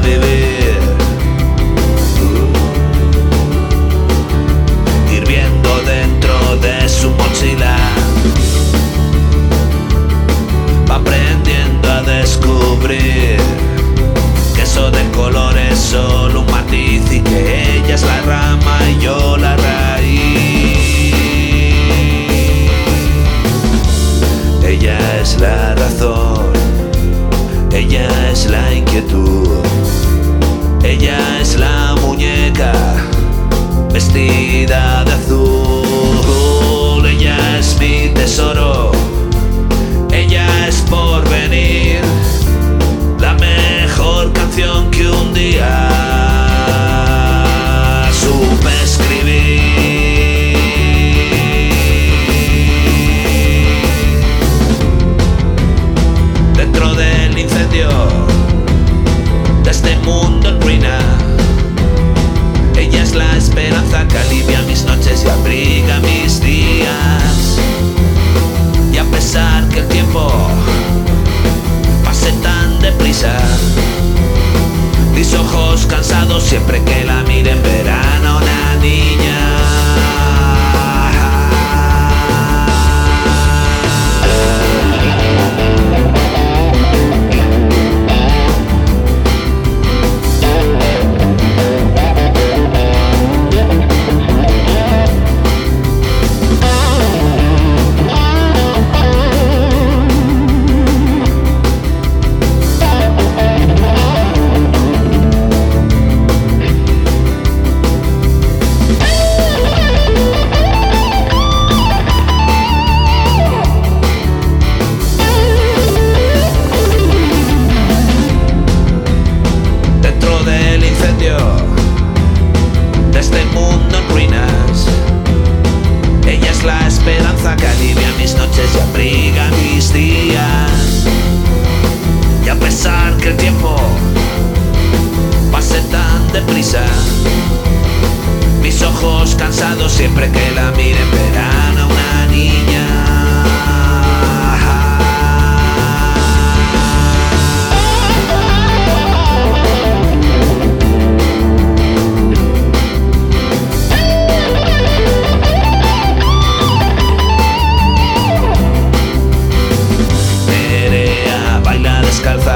vivir, hirviendo dentro de su mochila. Va aprendiendo a descubrir que eso de color es solo un matiz y que ella es la rama y yo la raíz. Ella es la razón, ella es la inquietud, ella es la muñeca vestida de azul. Ella es mi tesoro, ella es por venir, la mejor canción que un día supe escribir. Dentro del incendio de este mundo en ruina, ella es la esperanza que alivia mis noches y abriga mis días. Y a pesar que el tiempo pase tan deprisa, mis ojos cansados siempre que la miren verán a una niña. De este mundo en ruinas, ella es la esperanza que alivia mis noches y abriga mis días. Y a pesar que el tiempo pase tan deprisa, mis ojos cansados siempre que la miren verán a una niña. Descalza